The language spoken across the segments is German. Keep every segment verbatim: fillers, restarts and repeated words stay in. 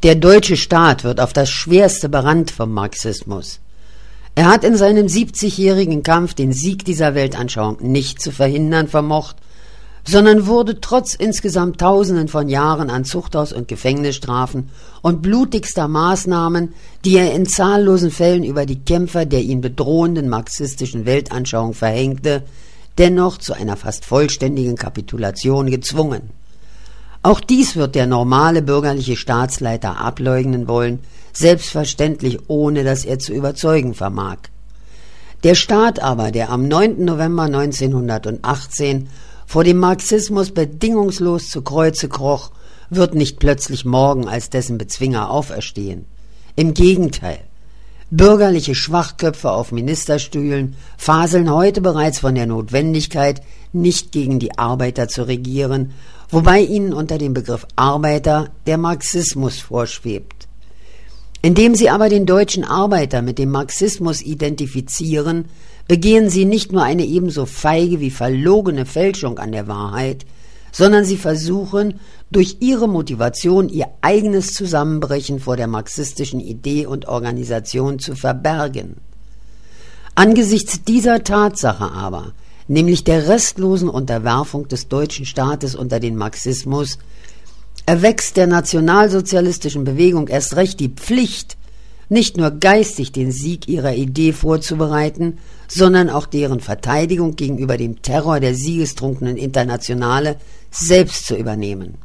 Der deutsche Staat wird auf das Schwerste berannt vom Marxismus. Er hat in seinem siebzigjährigen Kampf den Sieg dieser Weltanschauung nicht zu verhindern vermocht, sondern wurde trotz insgesamt Tausenden von Jahren an Zuchthaus- und Gefängnisstrafen und blutigster Maßnahmen, die er in zahllosen Fällen über die Kämpfer der ihn bedrohenden marxistischen Weltanschauung verhängte, dennoch zu einer fast vollständigen Kapitulation gezwungen. Auch dies wird der normale bürgerliche Staatsleiter ableugnen wollen, selbstverständlich ohne dass er zu überzeugen vermag. Der Staat aber, der am neunten November neunzehnhundertachtzehn vor dem Marxismus bedingungslos zu Kreuze kroch, wird nicht plötzlich morgen als dessen Bezwinger auferstehen. Im Gegenteil, bürgerliche Schwachköpfe auf Ministerstühlen faseln heute bereits von der Notwendigkeit, nicht gegen die Arbeiter zu regieren, wobei ihnen unter dem Begriff Arbeiter der Marxismus vorschwebt. Indem sie aber den deutschen Arbeiter mit dem Marxismus identifizieren, begehen sie nicht nur eine ebenso feige wie verlogene Fälschung an der Wahrheit, sondern sie versuchen, durch ihre Motivation ihr eigenes Zusammenbrechen vor der marxistischen Idee und Organisation zu verbergen. Angesichts dieser Tatsache aber, nämlich der restlosen Unterwerfung des deutschen Staates unter den Marxismus, erwächst der nationalsozialistischen Bewegung erst recht die Pflicht, nicht nur geistig den Sieg ihrer Idee vorzubereiten, sondern auch deren Verteidigung gegenüber dem Terror der siegestrunkenen Internationale selbst zu übernehmen.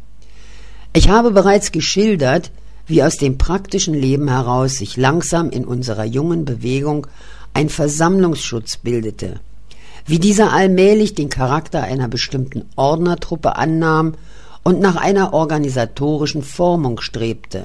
Ich habe bereits geschildert, wie aus dem praktischen Leben heraus sich langsam in unserer jungen Bewegung ein Versammlungsschutz bildete, wie dieser allmählich den Charakter einer bestimmten Ordnertruppe annahm und nach einer organisatorischen Formung strebte.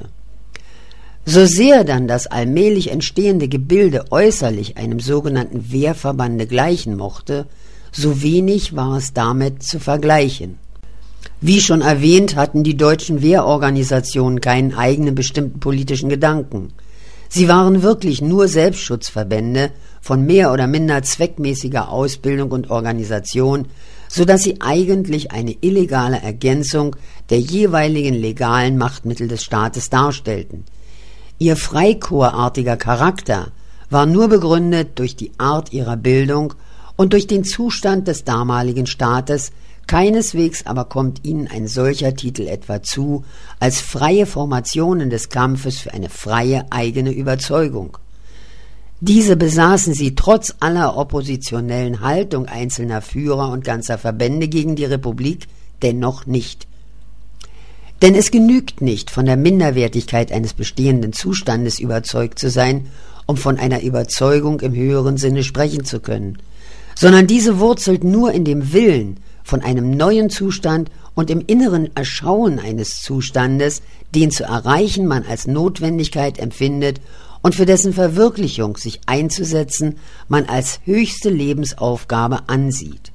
So sehr dann das allmählich entstehende Gebilde äußerlich einem sogenannten Wehrverbande gleichen mochte, so wenig war es damit zu vergleichen. Wie schon erwähnt, hatten die deutschen Wehrorganisationen keinen eigenen bestimmten politischen Gedanken. Sie waren wirklich nur Selbstschutzverbände von mehr oder minder zweckmäßiger Ausbildung und Organisation, so dass sie eigentlich eine illegale Ergänzung der jeweiligen legalen Machtmittel des Staates darstellten. Ihr freikorpsartiger Charakter war nur begründet durch die Art ihrer Bildung und durch den Zustand des damaligen Staates, keineswegs aber kommt ihnen ein solcher Titel etwa zu, als freie Formationen des Kampfes für eine freie eigene Überzeugung. Diese besaßen sie trotz aller oppositionellen Haltung einzelner Führer und ganzer Verbände gegen die Republik dennoch nicht. Denn es genügt nicht, von der Minderwertigkeit eines bestehenden Zustandes überzeugt zu sein, um von einer Überzeugung im höheren Sinne sprechen zu können, sondern diese wurzelt nur in dem Willen von einem neuen Zustand und im inneren Erschauen eines Zustandes, den zu erreichen man als Notwendigkeit empfindet und für dessen Verwirklichung sich einzusetzen man als höchste Lebensaufgabe ansieht.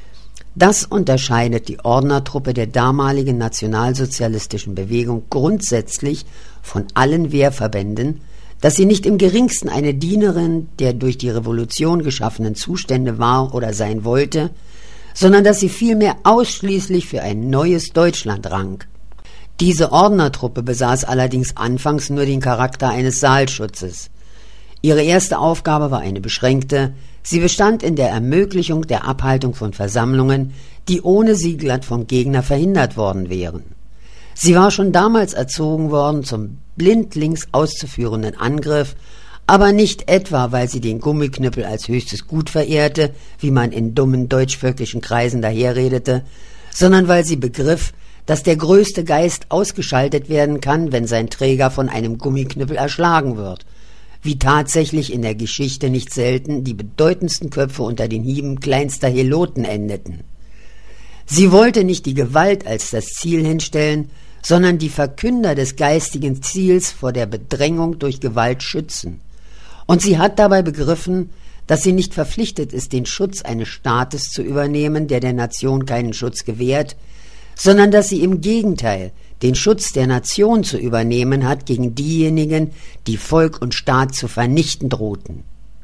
Das unterscheidet die Ordnertruppe der damaligen nationalsozialistischen Bewegung grundsätzlich von allen Wehrverbänden, dass sie nicht im geringsten eine Dienerin der durch die Revolution geschaffenen Zustände war oder sein wollte, sondern dass sie vielmehr ausschließlich für ein neues Deutschland rang. Diese Ordnertruppe besaß allerdings anfangs nur den Charakter eines Saalschutzes. Ihre erste Aufgabe war eine beschränkte. Sie bestand in der Ermöglichung der Abhaltung von Versammlungen, die ohne sie glatt vom Gegner verhindert worden wären. Sie war schon damals erzogen worden zum blindlings auszuführenden Angriff, aber nicht etwa, weil sie den Gummiknüppel als höchstes Gut verehrte, wie man in dummen deutschvölkischen Kreisen daherredete, sondern weil sie begriff, dass der größte Geist ausgeschaltet werden kann, wenn sein Träger von einem Gummiknüppel erschlagen wird, wie tatsächlich in der Geschichte nicht selten die bedeutendsten Köpfe unter den Hieben kleinster Heloten endeten. Sie wollte nicht die Gewalt als das Ziel hinstellen, sondern die Verkünder des geistigen Ziels vor der Bedrängung durch Gewalt schützen. Und sie hat dabei begriffen, dass sie nicht verpflichtet ist, den Schutz eines Staates zu übernehmen, der der Nation keinen Schutz gewährt, sondern dass sie im Gegenteil den Schutz der Nation zu übernehmen hat gegen diejenigen, die Volk und Staat zu vernichten drohten.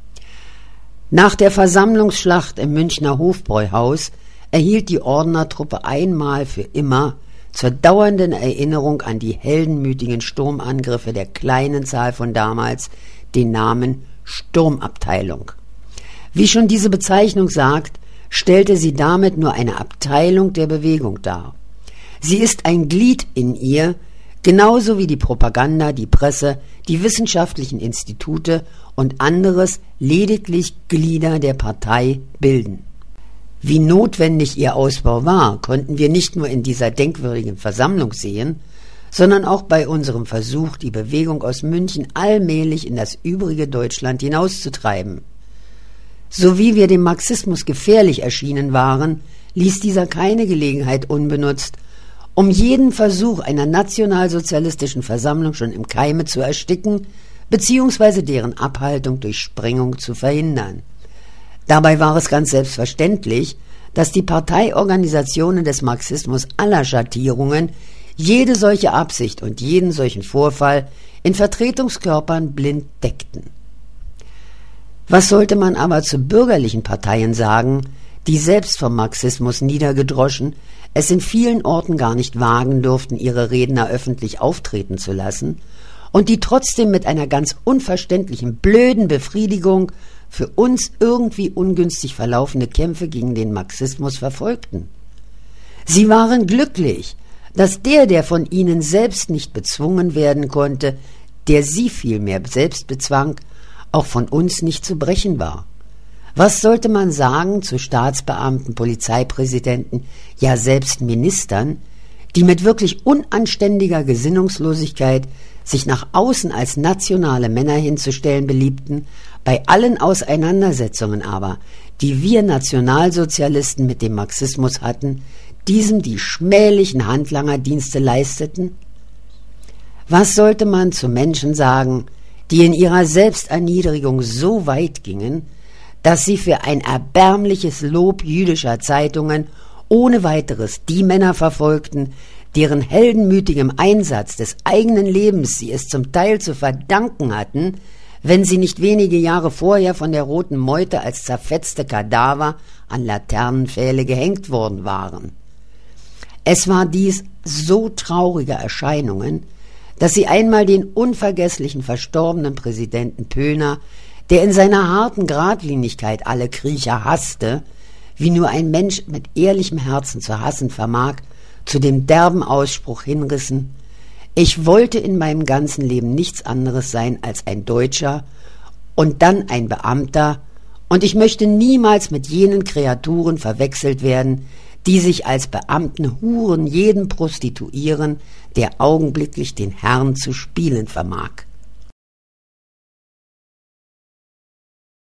Nach der Versammlungsschlacht im Münchner Hofbräuhaus erhielt die Ordnertruppe einmal für immer zur dauernden Erinnerung an die heldenmütigen Sturmangriffe der kleinen Zahl von damals den Namen Sturmabteilung. Wie schon diese Bezeichnung sagt, stellte sie damit nur eine Abteilung der Bewegung dar. Sie ist ein Glied in ihr, genauso wie die Propaganda, die Presse, die wissenschaftlichen Institute und anderes lediglich Glieder der Partei bilden. Wie notwendig ihr Ausbau war, konnten wir nicht nur in dieser denkwürdigen Versammlung sehen, sondern auch bei unserem Versuch, die Bewegung aus München allmählich in das übrige Deutschland hinauszutreiben. So wie wir dem Marxismus gefährlich erschienen waren, ließ dieser keine Gelegenheit unbenutzt, um jeden Versuch einer nationalsozialistischen Versammlung schon im Keime zu ersticken, beziehungsweise deren Abhaltung durch Sprengung zu verhindern. Dabei war es ganz selbstverständlich, dass die Parteiorganisationen des Marxismus aller Schattierungen jede solche Absicht und jeden solchen Vorfall in Vertretungskörpern blind deckten. Was sollte man aber zu bürgerlichen Parteien sagen, die selbst vom Marxismus niedergedroschen, es in vielen Orten gar nicht wagen durften, ihre Redner öffentlich auftreten zu lassen und die trotzdem mit einer ganz unverständlichen, blöden Befriedigung für uns irgendwie ungünstig verlaufende Kämpfe gegen den Marxismus verfolgten? Sie waren glücklich, dass der, der von ihnen selbst nicht bezwungen werden konnte, der sie vielmehr selbst bezwang, auch von uns nicht zu brechen war. Was sollte man sagen zu Staatsbeamten, Polizeipräsidenten, ja selbst Ministern, die mit wirklich unanständiger Gesinnungslosigkeit sich nach außen als nationale Männer hinzustellen beliebten, bei allen Auseinandersetzungen aber, die wir Nationalsozialisten mit dem Marxismus hatten, diesem die schmählichen Handlangerdienste leisteten? Was sollte man zu Menschen sagen, die in ihrer Selbsterniedrigung so weit gingen, dass sie für ein erbärmliches Lob jüdischer Zeitungen ohne weiteres die Männer verfolgten, deren heldenmütigem Einsatz des eigenen Lebens sie es zum Teil zu verdanken hatten, wenn sie nicht wenige Jahre vorher von der Roten Meute als zerfetzte Kadaver an Laternenpfähle gehängt worden waren. Es war dies so trauriger Erscheinungen, dass sie einmal den unvergesslichen verstorbenen Präsidenten Pöhner, der in seiner harten Gradlinigkeit alle Kriecher hasste, wie nur ein Mensch mit ehrlichem Herzen zu hassen vermag, zu dem derben Ausspruch hinrissen: Ich wollte in meinem ganzen Leben nichts anderes sein als ein Deutscher und dann ein Beamter, und ich möchte niemals mit jenen Kreaturen verwechselt werden, die sich als Beamten Huren jeden prostituieren, der augenblicklich den Herrn zu spielen vermag.